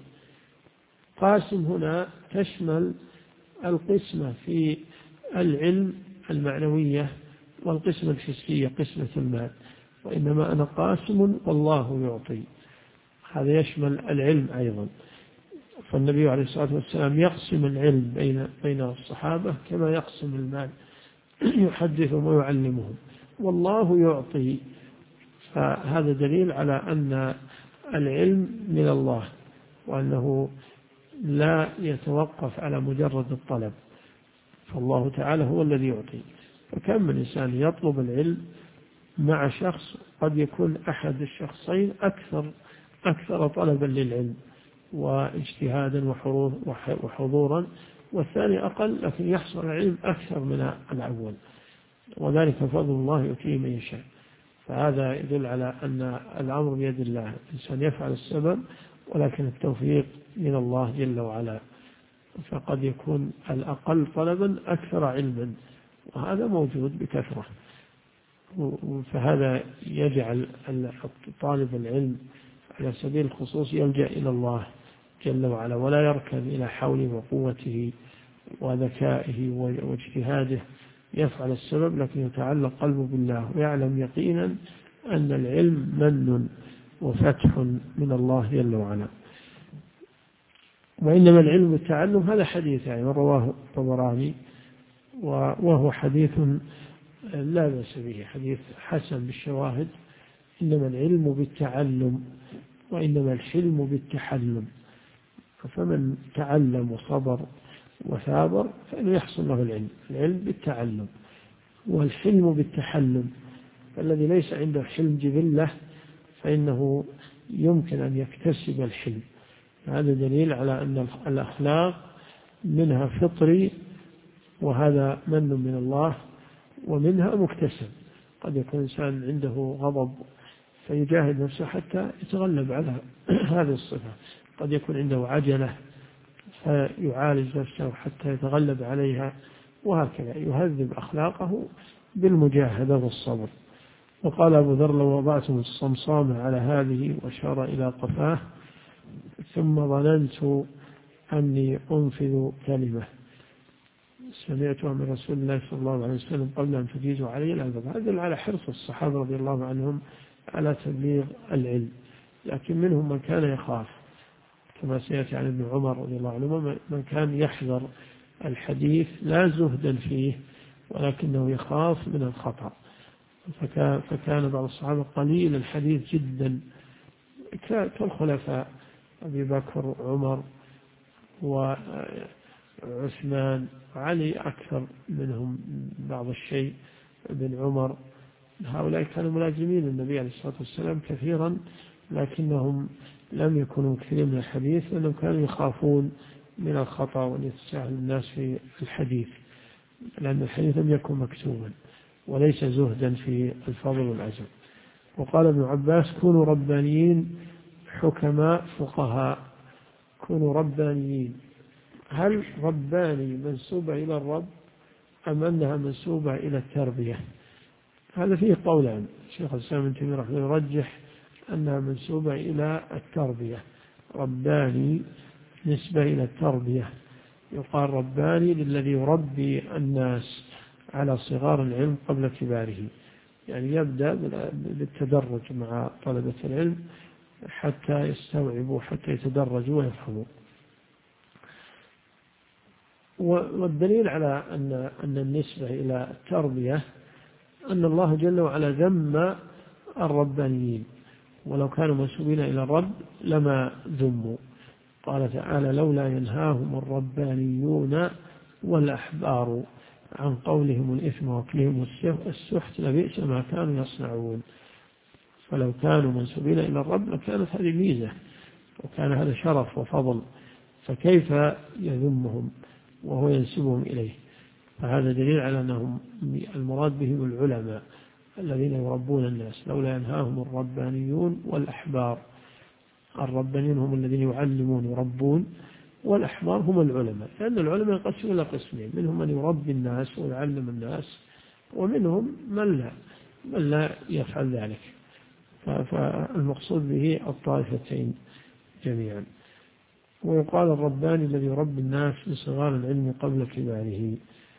قاسم هنا تشمل القسمة في العلم المعنوية والقسمة الحسية، قسمة المال. وإنما أنا قاسم والله يعطي، هذا يشمل العلم أيضا. فالنبي عليه الصلاة والسلام يقسم العلم بين الصحابة كما يقسم المال، يحدثهم ويعلمهم. والله يعطي، فهذا دليل على أن العلم من الله، وأنه لا يتوقف على مجرد الطلب، فالله تعالى هو الذي يعطي. فكم من إنسان يطلب العلم مع شخص قد يكون أحد الشخصين أكثر طلبا للعلم واجتهادا وحضورا، والثاني أقل، لكن يحصل العلم أكثر من الأول، وذلك فضل الله يؤتيه من يشاء. فهذا يدل على أن الأمر بيد الله، الإنسان يفعل السبب ولكن التوفيق من الله جل وعلا. فقد يكون الأقل طلبا أكثر علما، وهذا موجود بكثرة. فهذا يجعل طالب العلم على سبيل الخصوص يلجأ إلى الله جل وعلا، ولا يركن إلى حوله وقوته وذكائه واجتهاده، يفعل السبب لكن يتعلق قلبه بالله، ويعلم يقينا أن العلم من وفتح من الله جل وعلا. وإنما العلم بالتعلم، هذا حديث يعني رواه الطبراني، وهو حديث لا بأس به، حديث حسن بالشواهد. إنما العلم بالتعلم وإنما الحلم بالتحلم، فمن تعلم وصبر وثابر فإنه يحصل له العلم بالتعلم. والحلم بالتحلم، الذي ليس عنده حلم جبلة فإنه يمكن أن يكتسب الحلم. هذا دليل على أن الأخلاق منها فطري، وهذا من من الله، ومنها مكتسب. قد يكون إنسان عنده غضب فيجاهد نفسه حتى يتغلب على هذه الصفة، قد يكون عنده عجلة فيعالج نفسه حتى يتغلب عليها، وهكذا يهذب أخلاقه بالمجاهدة والصبر. وقال أبو ذر: لو وضعتم الصمصام على هذه، وأشار إلى قفاه، ثم ظننت أني أنفذ كلمة سمعتها من رسول الله صلى الله عليه وسلم قبل أن تجيزوا علي الألباب. هذا على حرص الصحابة رضي الله عنهم على تبليغ العلم، لكن منهم من كان يخاف، كما سيأتي عن ابن عمر رضي الله عنه، من كان يحذر الحديث لا زهدا فيه ولكنه يخاف من الخطأ. فكان بعض الصحابة قليل الحديث جدا، كالخلفاء أبي بكر وعمر وعثمان وعلي أكثر منهم بعض الشيء، ابن عمر. هؤلاء كانوا ملازمين النبي عليه الصلاة والسلام كثيرا، لكنهم لم يكونوا كثير من الحديث، لأنهم كانوا يخافون من الخطأ وأن يتساهل الناس في الحديث، لأن الحديث لم يكن مكتوبا، وليس زهدا في الفضل والعزم. وقال ابن عباس: كونوا ربانيين حكماء فقهاء. كونوا ربانيين. هل رباني منسوبة إلى الرب أم أنها منسوبة إلى التربية؟ هذا فيه قولان. الشيخ الإسلام ابن تيمية رحمه الله يرجح أنها منسوبة إلى التربية. رباني نسبة إلى التربية، يقال رباني للذي يربي الناس على صغار العلم قبل كباره، يعني يبدأ بالتدرج مع طلبة العلم حتى يستوعبوا، حتى يتدرجوا ويفهموا. والدليل على أن النسبة إلى التربية أن الله جل وعلا ذم الربانيين، ولو كانوا منسوبين إلى الرب لما ذموا. قال تعالى: لولا ينهاهم الربانيون والأحبار عن قولهم الإثم وأكلهم السحت لبئس ما كانوا يصنعون. فلو كانوا منسوبين إلى الرب لكانت هذه ميزة، وكان هذا شرف وفضل، فكيف يذمهم وهو ينسبهم إليه؟ فهذا دليل على أنهم المراد بهم العلماء الذين يربون الناس. لولا ينهاهم الربانيون والأحبار. الربانيون هم الذين يعلمون يربون، والأحبار هم العلماء، لأن العلماء ينقسمون إلى قسمين: منهم من يربي الناس ويعلم الناس، ومنهم من لا يفعل ذلك. فالمقصود به الطائفتين جميعا. ويقال الرباني الذي يربي الناس بصغار العلم قبل كباره.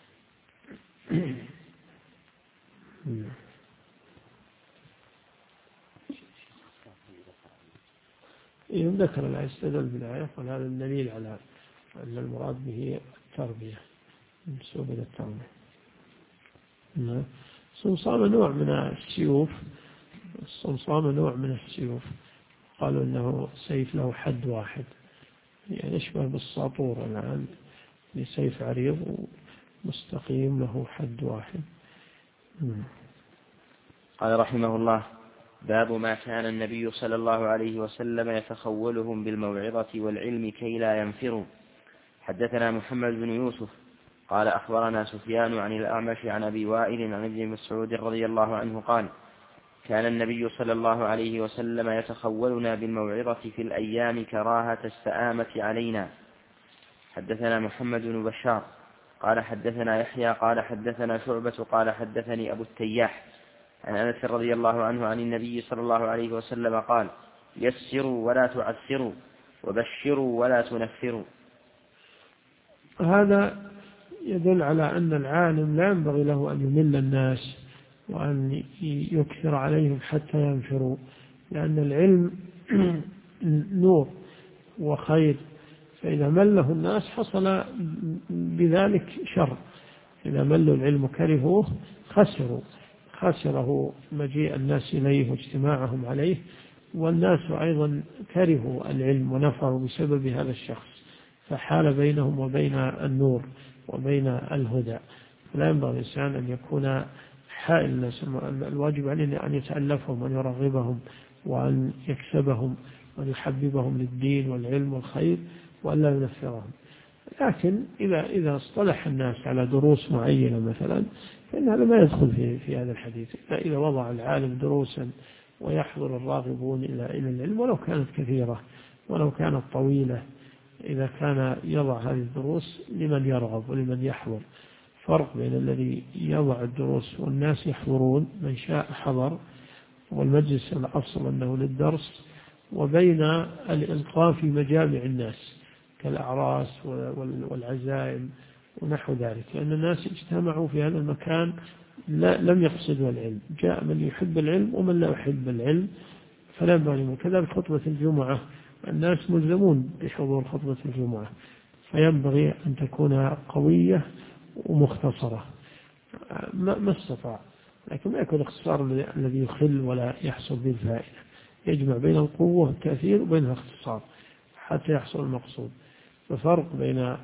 ذكر الآية، استدل بالآية، وهذا الدليل على أن المراد به التربية، منسوب إلى التربية. الصمصام نوع من السيوف. الصمصام نوع من السيوف، قالوا إنه سيف له حد واحد، يعني يشبه بالساطور الآن، سيف عريض مستقيم له حد واحد. قال رحمه الله: باب ما كان النبي صلى الله عليه وسلم يتخولهم بالموعظة والعلم كي لا ينفروا. حدثنا محمد بن يوسف قال أخبرنا سفيان عن الأعمش عن أبي وائل عن ابن مسعود رضي الله عنه قال: كان النبي صلى الله عليه وسلم يتخولنا بالموعظة في الأيام كراهة السآمة علينا. حدثنا محمد بن بشار قال حدثنا يحيى قال حدثنا شعبة قال حدثني أبو التياح عن أنس رضي الله عنه عن النبي صلى الله عليه وسلم قال: يسروا ولا تعسروا وبشروا ولا تنفروا. هذا يدل على أن العالم لا ينبغي له أن يمل الناس وأن يكثر عليهم حتى ينفروا، لأن العلم نور وخير، فإذا مله الناس حصل بذلك شر. إذا ملوا العلم وكرهوه خسره مجيء الناس إليه واجتماعهم عليه، والناس أيضا كرهوا العلم ونفروا بسبب هذا الشخص، فحال بينهم وبين النور وبين الهدى. فلا ينبغي الإنسان أن يكون حائل الناس، الواجب عليه أن يتألفهم وأن يرغبهم وأن يكسبهم وأن يحببهم للدين والعلم والخير وأن لا ينفرهم. لكن إذا اصطلح الناس على دروس معينة مثلا فإن هذا ما يدخل في هذا الحديث. إذا وضع العالم دروسا ويحضر الراغبون إلى العلم ولو كانت كثيرة ولو كانت طويلة، إذا كان يضع هذه الدروس لمن يرغب ولمن يحضر. فرق بين الذي يضع الدروس والناس يحضرون، من شاء حضر والمجلس الأصل أنه للدرس، وبين الإلقاء في مجامع الناس كالأعراس والعزائم ونحو ذلك، لأن الناس اجتمعوا في هذا المكان لم يقصدوا العلم، جاء من يحب العلم ومن لا يحب العلم فلا ينبغي. كذلك خطبة الجمعة، الناس ملزمون بحضور خطبة الجمعة، فينبغي أن تكون قوية ومختصرة ما استطاع، لكن ما يكون اختصار الذي يخل ولا يحصل به الفائدة. يجمع بين القوة والتأثير وبين الاختصار حتى يحصل المقصود. ففرق بين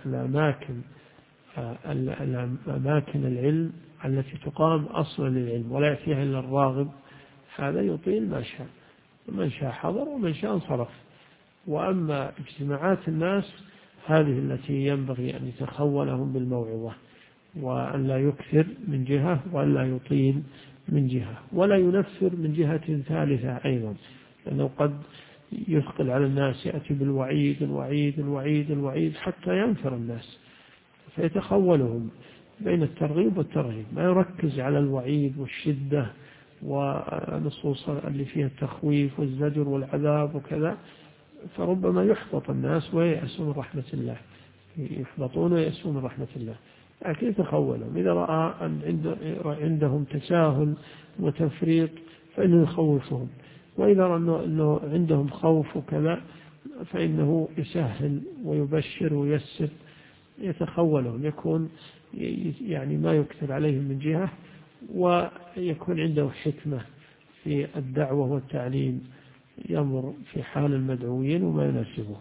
الأماكن العلم التي تقام أصلا للعلم ولا يأتيها إلا الراغب، هذا يطيل ما شاء، ومن شاء حضر ومن شاء انصرف. وأما اجتماعات الناس هذه التي ينبغي أن يتخولهم بالموعظة، وأن لا يكثر من جهة وأن لا يطيل من جهة ولا ينفر من جهة ثالثة أيضا، لأنه قد يثقل على الناس، يأتي بالوعيد الوعيد الوعيد الوعيد حتى ينفر الناس، فيتخولهم بين الترغيب والترهيب، ما يركز على الوعيد والشدة ونصوص اللي فيها التخويف والزجر والعذاب وكذا، فربما يحبط الناس ويأسوا من رحمة الله، يحبطون ويأسوا من رحمة الله. لكن يتخولهم، إذا رأى أن عندهم تساهل وتفريط فإنه يخوفهم، وإذا رأى أنه عندهم خوف وكذا فإنه يسهل ويبشر ويسر. يتخولهم، يكون يعني ما يكثر عليهم من جهة، ويكون عنده حكمة في الدعوة والتعليم، ينظر في حال المدعوين وما يناسبهم.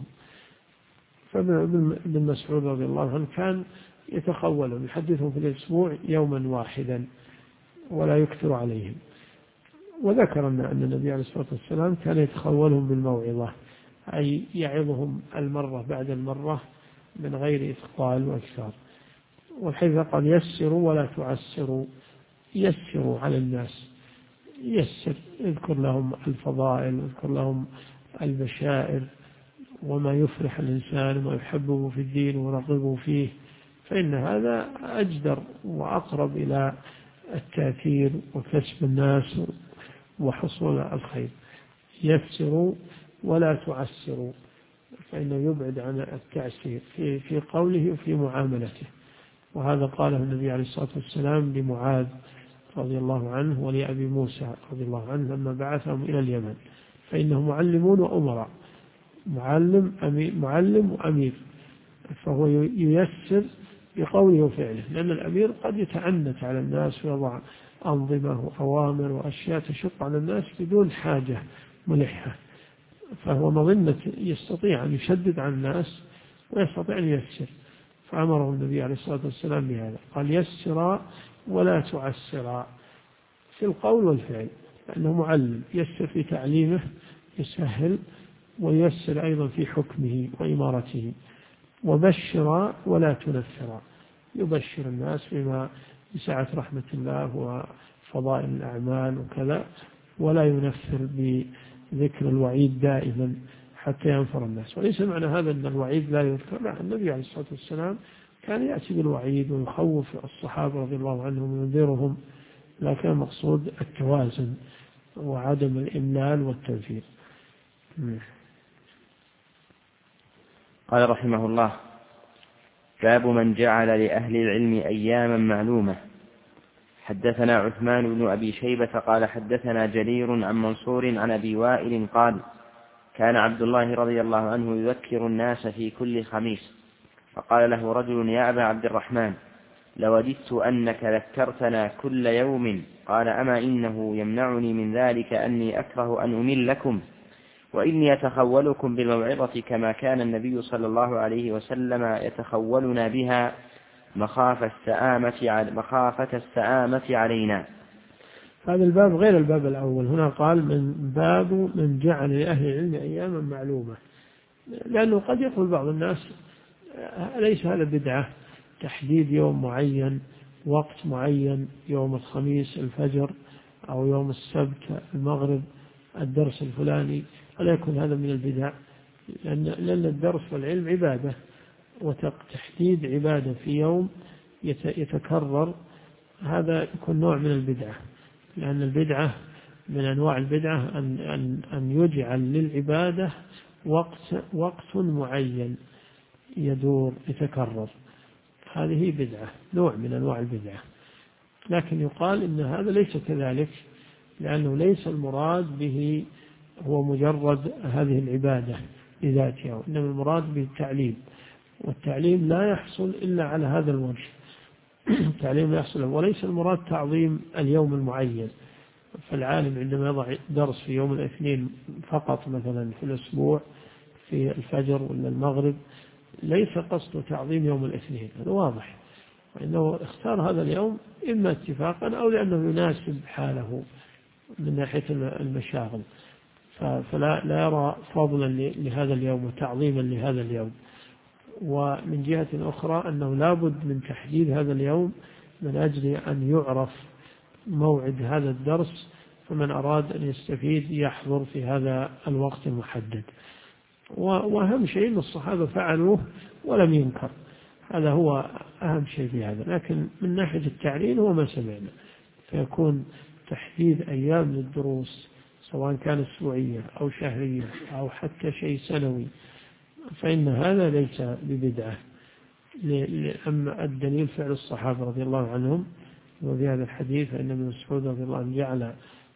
فابن مسعود رضي الله عنه كان يتخولهم، يحدثهم في الأسبوع يوما واحدا ولا يكثر عليهم. وذكر أن النبي عليه الصلاة والسلام كان يتخولهم بالموعظة، أي يعظهم المرة بعد المرة من غير إثقال وإكثار. والحديث قال: يسروا ولا تعسروا، يسروا على الناس، يسر، اذكر لهم الفضائل، اذكر لهم البشائر وما يفرح الإنسان وما يحبه في الدين ويرغبه فيه، فإن هذا أجدر وأقرب إلى التأثير وكسب الناس وحصول الخير. يسروا ولا تعسروا، فإنه يبعد عن التعسير في قوله وفي معاملته. وهذا قاله النبي عليه الصلاة والسلام لمعاذ رضي الله عنه ولأبي موسى رضي الله عنه لما بعثهم إلى اليمن، فإنه معلمون وأمراء، معلم وأمير، فهو ييسر بقوله وفعله، لأن الأمير قد يتعنت على الناس ويضع أنظمة وأوامر وأشياء تشق على الناس بدون حاجة ملحة، فهو مظنة يستطيع أن يشدد على الناس ويستطيع أن ييسر. فأمره النبي عليه الصلاة والسلام بهذا، قال يسرا ولا تعسرا في القول والفعل، لأنه معلم، يسر في تعليمه يسهل، ويسر أيضا في حكمه وإمارته. وبشرا ولا تنفرا، يبشر الناس بما بسعة رحمة الله وفضائل الأعمال وكذا، ولا ينفر بذكر الوعيد دائما حتى ينفر الناس. وليس معنى هذا أن الوعيد لا يذكر، لا، النبي عليه الصلاة والسلام كان يأتي بالوعيد ويخوف الصحابة رضي الله عنهم وينذرهم، لكن المقصود التوازن وعدم الإملال والتنفير. قال رحمه الله: باب من جعل لأهل العلم أياما معلومة. حدثنا عثمان بن أبي شيبة قال حدثنا جرير عن منصور عن أبي وائل قال: كان عبد الله رضي الله عنه يذكر الناس في كل خميس، فقال له رجل: يا أبا عبد الرحمن، لوددت أنك ذكرتنا كل يوم. قال: أما إنه يمنعني من ذلك أني أكره أن أمل لكم، وإني أتخولكم بالموعظة كما كان النبي صلى الله عليه وسلم يتخولنا بها مخافة السآمة علينا. هذا الباب غير الباب الأول. هنا قال من باب من جعل لأهل العلم أياما معلومة، لأنه قد يقول بعض الناس: ليس هذا بدعة تحديد يوم معين، وقت معين، يوم الخميس الفجر، أو يوم السبت المغرب الدرس الفلاني، ولا يكون هذا من البدع، لأن الدرس والعلم عبادة، وتحديد عبادة في يوم يتكرر هذا يكون نوع من البدعة، لأن البدعة من أنواع البدعة أن يجعل للعبادة وقت معين يدور يتكرر، هذه بدعة، نوع من أنواع البدعة. لكن يقال إن هذا ليس كذلك، لأنه ليس المراد به هو مجرد هذه العبادة بذاتها، إنما المراد به التعليم، والتعليم لا يحصل إلا على هذا الوجه. التعليم لا يحصل، وليس المراد تعظيم اليوم المعين. فالعالم عندما يضع درس في يوم الاثنين فقط مثلا في الأسبوع في الفجر ولا المغرب، ليس قصده تعظيم يوم الاثنين، هذا واضح، وإنه اختار هذا اليوم إما اتفاقا أو لأنه يناسب حاله من ناحية المشاغل، فلا يرى فضلا لهذا اليوم وتعظيما لهذا اليوم. ومن جهة أخرى أنه لابد من تحديد هذا اليوم من أجل أن يعرف موعد هذا الدرس، فمن أراد أن يستفيد يحضر في هذا الوقت المحدد. وأهم شيء أن الصحابة فعلوه ولم ينكر، هذا هو أهم شيء في هذا. لكن من ناحية التعليل هو ما سمعنا، فيكون تحديد أيام للدروس سواء كان أسبوعية أو شهرية أو حتى شيء سنوي، فإن هذا ليس ببدعة. أما الدليل فعل الصحابة رضي الله عنهم، وفي هذا الحديث أن ابن مسعود رضي الله عنه جعل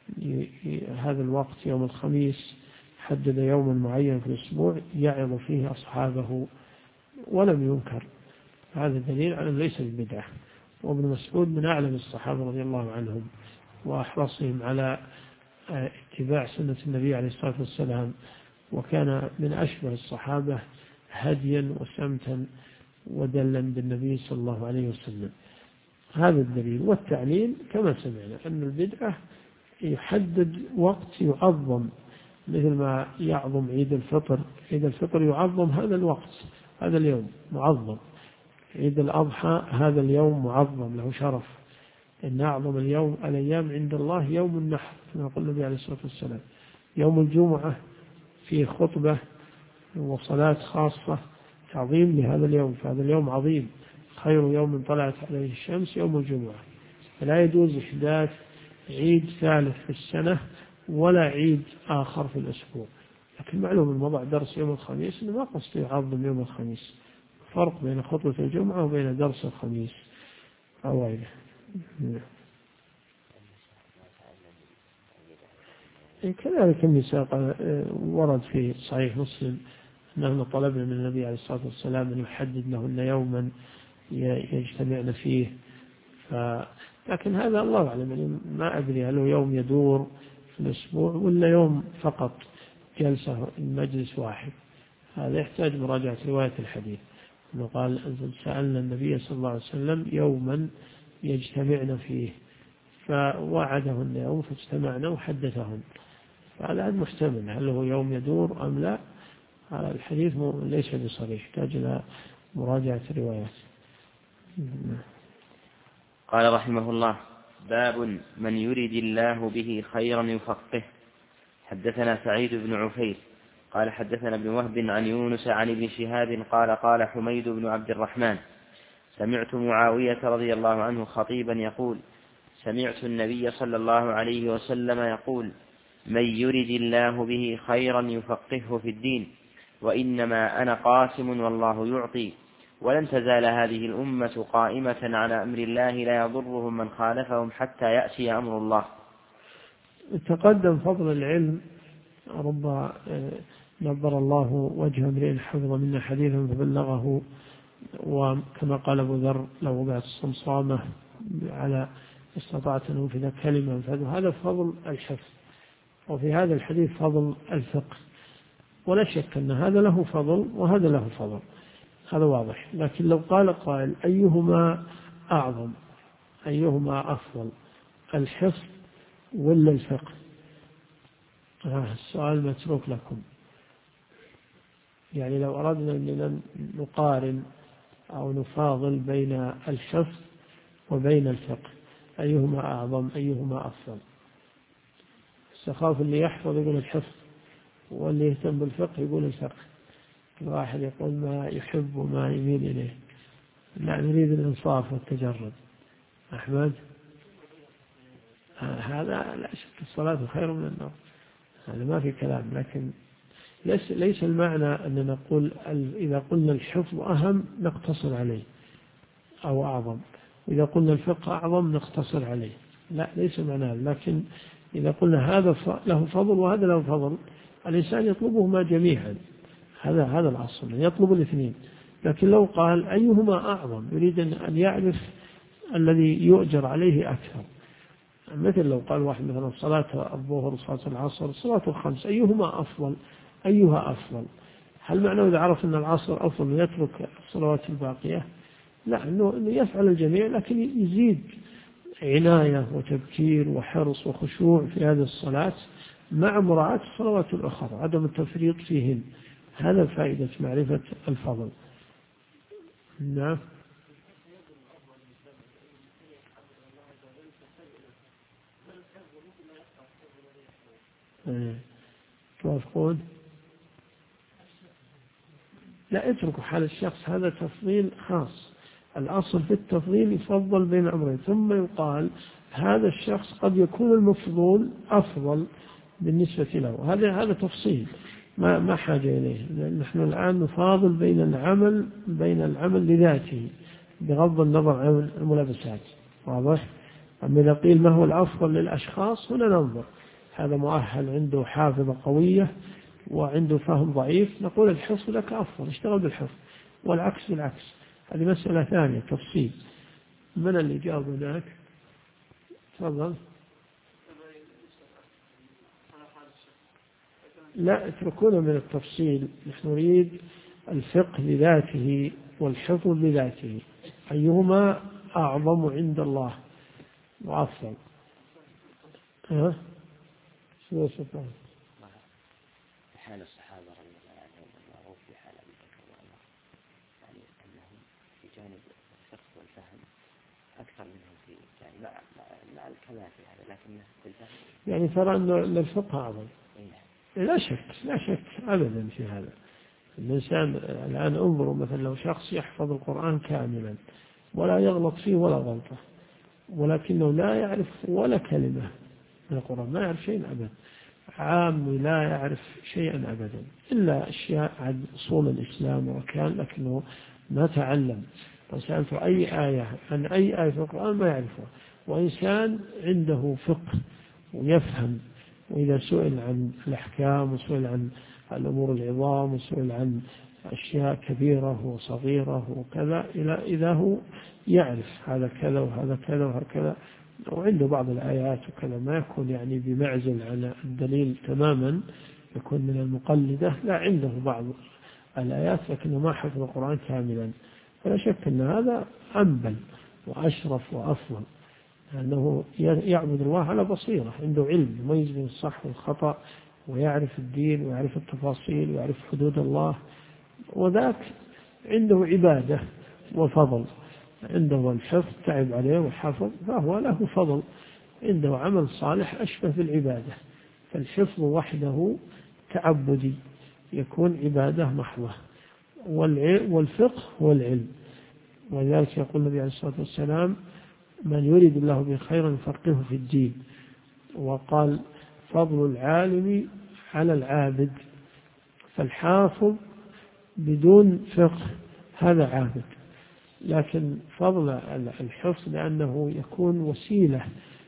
هذا الوقت يوم الخميس، حدد يوما معين في الأسبوع يعظ فيه أصحابه ولم ينكر، هذا دليل على ليس ببدعة. وابن مسعود من أعلم الصحابة رضي الله عنهم وأحرصهم على اتباع سنة النبي عليه الصلاة والسلام، وكان من أشبه الصحابة هديا وسمتا ودلا بالنبي صلى الله عليه وسلم. هذا الدليل. والتعليل كما سمعنا أن البدعة يحدد وقت يعظم، مثل ما يعظم عيد الفطر، عيد الفطر يعظم هذا الوقت، هذا اليوم معظم. عيد الأضحى هذا اليوم معظم له شرف، إن أعظم الأيام عند الله يوم النحر كما قال النبي عليه الصلاة والسلام. يوم الجمعة فيه خطبة وصلاة خاصة تعظيم لهذا اليوم، فهذا اليوم عظيم، خير يوم طلعت عليه الشمس يوم الجمعة. فلا يجوز إحداث عيد ثالث في السنة ولا عيد آخر في الأسبوع. لكن معلوم أن وضع درس يوم الخميس إنه ما قصده يعظم يوم الخميس، فرق بين خطبة الجمعة وبين درس الخميس أو غيره. كذلك النساء ورد في صحيح مسلم أنه طلبنا من النبي عليه الصلاة والسلام أن يحدد لهن يوما يجتمعن فيه، لكن هذا الله أعلم، يعني ما أدري هل هو يوم يدور في الأسبوع ولا يوم فقط جلسة مجلس واحد، هذا يحتاج مراجعة رواية الحديث. قال سألنا النبي صلى الله عليه وسلم يوما يجتمعن فيه فوعدهن يوم فاجتمعنا وحدثهن، فهذا محتمل هل هو يوم يدور أم لا. الحديث ليس بصريح، يحتاج إلى مراجعة الروايات. قال رحمه الله: باب من يرد الله به خيرا يفقه. حدثنا سعيد بن عفير قال حدثنا ابن وهب عن يونس عن ابن شهاب قال قال حميد بن عبد الرحمن: سمعت معاوية رضي الله عنه خطيبا يقول: سمعت النبي صلى الله عليه وسلم يقول: من يرد الله به خيرا يفقهه في الدين، وإنما أنا قاسم والله يعطي، ولن تزال هذه الأمة قائمة على أمر الله لا يضرهم من خالفهم حتى يأتي أمر الله. تقدم فضل العلم، رب نظر الله وجه امرئ حفظ منا حديثا فبلغه، وكما قال أبو ذر: لو وقعت الصمصامة على استطعت أن أنفذ كلمة، فهذا فضل الحفظ. وفي هذا الحديث فضل الفقه، ولا شك أن هذا له فضل وهذا له فضل، هذا واضح. لكن لو قال قائل: أيهما أعظم، أيهما أفضل، الحفظ ولا الفقه؟ السؤال متروك لكم. يعني لو أردنا أن نقارن أو نفاضل بين الحفظ وبين الفقه، أيهما أعظم، أيهما أفضل؟ السخاف اللي يحفظ يقول الحفظ، واللي يهتم بالفقه يقول الفقه. الواحد يقول ما يحب وما يميل إليه. لا، نريد الإنصاف والتجرد. أحمد، هذا لا شك الصلاة خير من النوم، هذا ما في كلام. لكن ليس المعنى أن نقول إذا قلنا الحفظ أهم نقتصر عليه أو أعظم، وإذا قلنا الفقه أعظم نقتصر عليه، لا، ليس معناه. لكن إذا قلنا هذا له فضل وهذا له فضل، الإنسان يطلبهما جميعا، هذا الأصل، يطلب الاثنين. لكن لو قال أيهما أعظم، يريد أن يعرف الذي يؤجر عليه أكثر. مثل لو قال واحد مثلا صلاة الظهر صلاة العصر صلاة الخمس، أيهما أفضل، أيها أفضل؟ هل معناه إذا عرف أن العصر أفضل يترك الصلوات الباقية؟ لا، إنه يفعل الجميع، لكن يزيد عناية وتبكير وحرص وخشوع في هذه الصلاة مع مراعاة الصلوات الأخرى، عدم التفريط فيهن. هذا فائدة معرفة الفضل. نعم. توافقون؟ لا، اتركوا حال الشخص، هذا تفضيل خاص. الأصل في التفضيل يفضل بين أمرين، ثم يقال هذا الشخص قد يكون المفضول أفضل بالنسبة له. هذا تفصيل ما حاجة إليه. نحن الآن نفاضل بين العمل لذاته بغض النظر عن الملابسات، واضح؟ أما إذا قيل ما هو الأفضل للأشخاص، هنا ننظر هذا مؤهل عنده حافظة قوية وعنده فهم ضعيف، نقول الحفظ لك أفضل، اشتغل بالحفظ، والعكس بالعكس. هذه مسألة ثانية تفصيل. من اللي جاوب هناك؟ تفضل. لا، اتركونا من التفصيل، نحن نريد الفقه لذاته والحفظ لذاته، أيهما أعظم عند الله وأفضل؟ شو سبحان حال الصحابة رضي الله عنهم المعروف في حال أبي بكر وعمر، يعني أنهم في جانب الفقه والفهم أكثر منهم في يعني مع الكمال في هذا، لكن في الفهم يعني ترى أن الفقه أعظم. لا شك أبدا في هذا. الإنسان الآن انظروا مثلا لو شخص يحفظ القرآن كاملا ولا يغلط فيه ولا غلطة، ولكنه لا يعرف ولا كلمة من القرآن، ما يعرف شيء أبدا، عام لا يعرف شيئا أبدا إلا أشياء عن أصول الإسلام وكان، لكنه ما تعلم. وسألته أي آية عن أي آية في القرآن ما يعرفها. وإنسان عنده فقه ويفهم، وإذا سئل عن الأحكام وسئل عن الأمور العظام وسئل عن أشياء كبيرة وصغيرة وكذا، إذا هو يعرف هذا كذا وهذا كذا وهكذا، وعنده بعض الآيات وكذا، ما يكون يعني بمعزل على الدليل تماما، يكون من المقلدة، لا، عنده بعض الآيات لكنه ما حفظ القرآن كاملا، فلا شك أن هذا أنبل وأشرف وأفضل، لأنه يعبد الله على بصيرة، عنده علم يميز بين الصح والخطأ، ويعرف الدين ويعرف التفاصيل ويعرف حدود الله، وذاك عنده عبادة وفضل، عنده الحفظ تعب عليه وحفظ فهو له فضل، عنده عمل صالح أشبه بالعبادة. فالحفظ وحده تعبدي يكون عبادة محضة، والفقه هو العلم. ولذلك يقول النبي عليه الصلاة والسلام: من يريد الله به خيرا يفقهه في الدين. وقال: فضل العالم على العابد. فالحافظ بدون فقه هذا عابد، لكن فضل الحفظ لأنه يكون وسيلة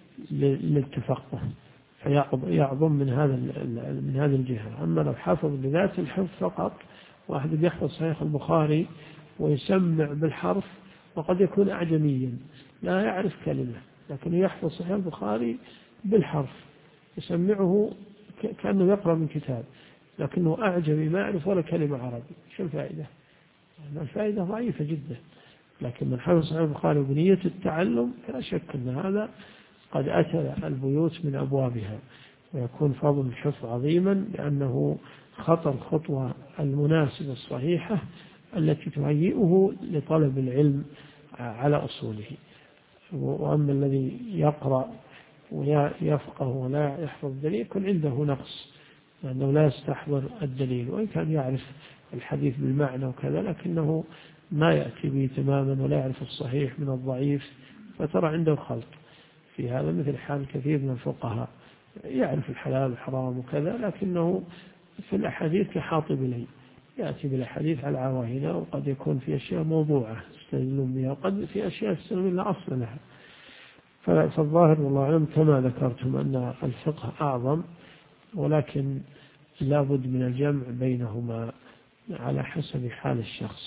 للتفقه فيعظم من هذا الجهة. أما لو حفظ بذات الحفظ فقط، واحد يحفظ صحيح البخاري ويسمع بالحرف وقد يكون أعجميا لا يعرف كلمة، لكنه يحفظ صحيح البخاري بالحرف يسمعه كأنه يقرأ من كتاب، لكنه أعجمي ما يعرف ولا كلمة عربي. شو الفائدة؟ الفائدة ضعيفة جدا. لكن من حفظ صحيح البخاري بنية التعلم لا شك أن هذا قد أتى البيوت من أبوابها، ويكون فضل الحفظ عظيما لأنه خطى الخطوة المناسبة الصحيحة التي تهيئه لطلب العلم على أصوله. وأما الذي يقرأ ويفقه ولا يحفظ الدليل يكون عنده نقص، لأنه لا يستحضر الدليل، وإن كان يعرف الحديث بالمعنى وكذا لكنه ما يأتي به تماما ولا يعرف الصحيح من الضعيف، فترى عنده خلط في هذا، مثل حال كثير من الفقهاء يعرف الحلال والحرام وكذا، لكنه في الأحاديث كحاطب لي يأتي بالأحاديث على عواهنة، وقد يكون في أشياء موضوعة يستدلون بها، وقد في أشياء يستدلون لا أصل لها. فالظاهر والله أعلم كما ذكرتم أن الفقه أعظم، ولكن لا بد من الجمع بينهما على حسب حال الشخص.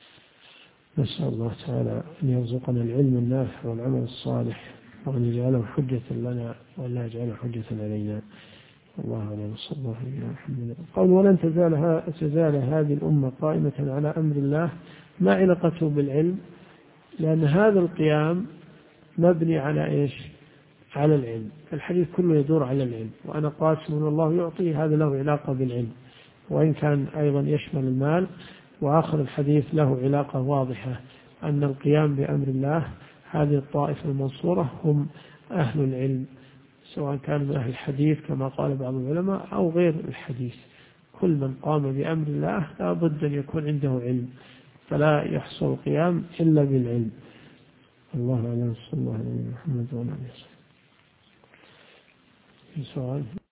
نسأل الله تعالى أن يرزقنا العلم النافع والعمل الصالح، وأن يجعله حجة لنا ولا يجعله حجة علينا. الله أعلم. صلى الله عليه وسلم. قول: ولن تزال هذه الأمة قائمة على أمر الله. ما علاقته بالعلم؟ لأن هذا القيام مبني على إيش؟ على العلم. الحديث كله يدور على العلم، وأنا قاسم والله يعطي، هذا له علاقة بالعلم، وإن كان أيضا يشمل المال. وآخر الحديث له علاقة واضحة أن القيام بأمر الله هذه الطائفة المنصورة هم أهل العلم، سواء كان من أهل الحديث كما قال بعض العلماء أو غير الحديث. كل من قام بأمر الله لا بد أن يكون عنده علم، فلا يحصل القيام إلا بالعلم. الله أعلم. صلى الله عليه وسلم. محمد وعلى آله وصحبه. سؤال.